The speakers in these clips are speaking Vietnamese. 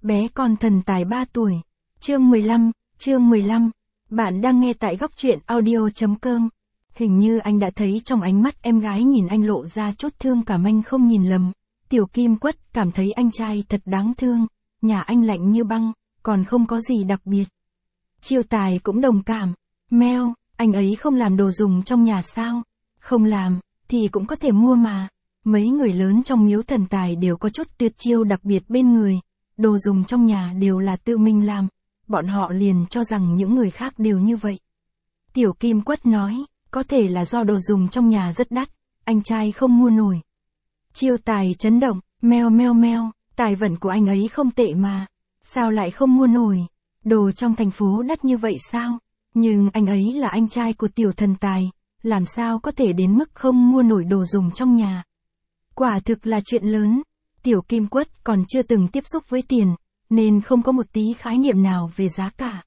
Bé con thần tài 3 tuổi. Chương 15. Bạn đang nghe tại góc truyện audio.com. Hình như anh đã thấy trong ánh mắt em gái nhìn anh lộ ra chút thương cảm, anh không nhìn lầm. Tiểu Kim Quất cảm thấy anh trai thật đáng thương, nhà anh lạnh như băng, còn không có gì đặc biệt. Chiêu Tài cũng đồng cảm. Meo, anh ấy không làm đồ dùng trong nhà sao? Không làm, thì cũng có thể mua mà. Mấy người lớn trong miếu thần tài đều có chút tuyệt chiêu đặc biệt bên người. Đồ dùng trong nhà đều là tự mình làm. Bọn họ liền cho rằng những người khác đều như vậy. Tiểu Kim Quất nói, có thể là do đồ dùng trong nhà rất đắt, anh trai không mua nổi. Chiêu Tài chấn động, meo, tài vận của anh ấy không tệ mà. Sao lại không mua nổi? Đồ trong thành phố đắt như vậy sao? Nhưng anh ấy là anh trai của tiểu thần tài, làm sao có thể đến mức không mua nổi đồ dùng trong nhà? Quả thực là chuyện lớn. Tiểu Kim Quất còn chưa từng tiếp xúc với tiền, nên không có một tí khái niệm nào về giá cả.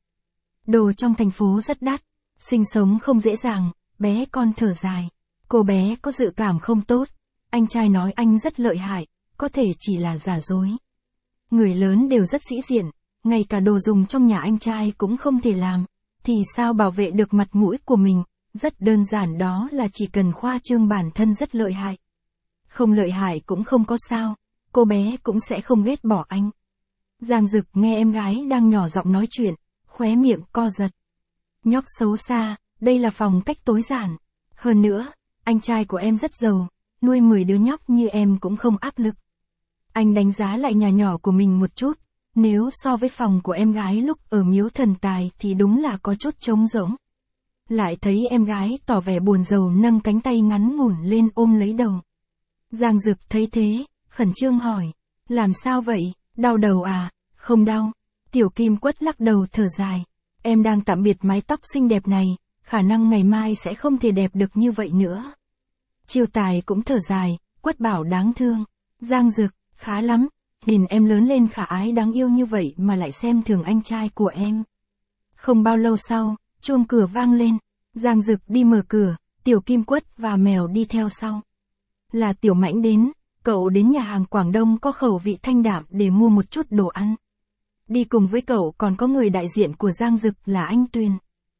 Đồ trong thành phố rất đắt, sinh sống không dễ dàng, bé con thở dài. Cô bé có dự cảm không tốt, anh trai nói anh rất lợi hại, có thể chỉ là giả dối. Người lớn đều rất sĩ diện, ngay cả đồ dùng trong nhà anh trai cũng không thể làm, thì sao bảo vệ được mặt mũi của mình? Rất đơn giản, đó là chỉ cần khoa trương bản thân rất lợi hại. Không lợi hại cũng không có sao, cô bé cũng sẽ không ghét bỏ anh. Giang Dực nghe em gái đang nhỏ giọng nói chuyện, khóe miệng co giật. Nhóc xấu xa, đây là phong cách tối giản. Hơn nữa, anh trai của em rất giàu, nuôi 10 đứa nhóc như em cũng không áp lực. Anh đánh giá lại nhà nhỏ của mình một chút, nếu so với phòng của em gái lúc ở miếu thần tài thì đúng là có chút trống rỗng. Lại thấy em gái tỏ vẻ buồn rầu nâng cánh tay ngắn ngủn lên ôm lấy đầu. Giang Dực thấy thế, khẩn trương hỏi, làm sao vậy, đau đầu à? Không đau. Tiểu Kim Quất lắc đầu thở dài, em đang tạm biệt mái tóc xinh đẹp này, khả năng ngày mai sẽ không thể đẹp được như vậy nữa. Chiêu Tài cũng thở dài, Quất bảo đáng thương. Giang Dực, khá lắm, nhìn em lớn lên khả ái đáng yêu như vậy mà lại xem thường anh trai của em. Không bao lâu sau, chuông cửa vang lên, Giang Dực đi mở cửa, Tiểu Kim Quất và mèo đi theo sau. Là Tiểu Mãnh đến, cậu đến nhà hàng Quảng Đông có khẩu vị thanh đạm để mua một chút đồ ăn. Đi cùng với cậu còn có người đại diện của Giang Dực là anh Tuyền.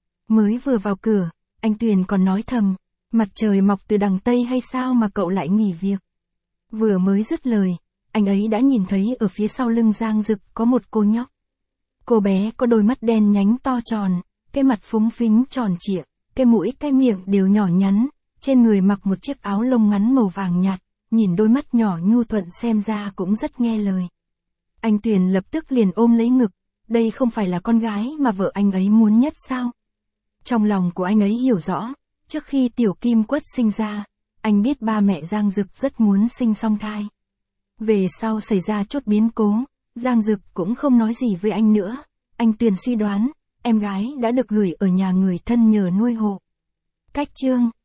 Mới vừa vào cửa, anh Tuyền còn nói thầm, mặt trời mọc từ đằng Tây hay sao mà cậu lại nghỉ việc. Vừa mới dứt lời, anh ấy đã nhìn thấy ở phía sau lưng Giang Dực có một cô nhóc. Cô bé có đôi mắt đen nhánh to tròn, cái mặt phúng phính tròn trịa, cái mũi cái miệng đều nhỏ nhắn, trên người mặc một chiếc áo lông ngắn màu vàng nhạt, nhìn đôi mắt nhỏ nhu thuận xem ra cũng rất nghe lời. Anh Tuyền lập tức liền ôm lấy ngực, đây không phải là con gái mà vợ anh ấy muốn nhất sao? Trong lòng của anh ấy hiểu rõ, trước khi Tiểu Kim Quất sinh ra, anh biết ba mẹ Giang Dực rất muốn sinh song thai. Về sau xảy ra chút biến cố, Giang Dực cũng không nói gì với anh nữa. Anh Tuyền suy đoán, em gái đã được gửi ở nhà người thân nhờ nuôi hộ. Cách chương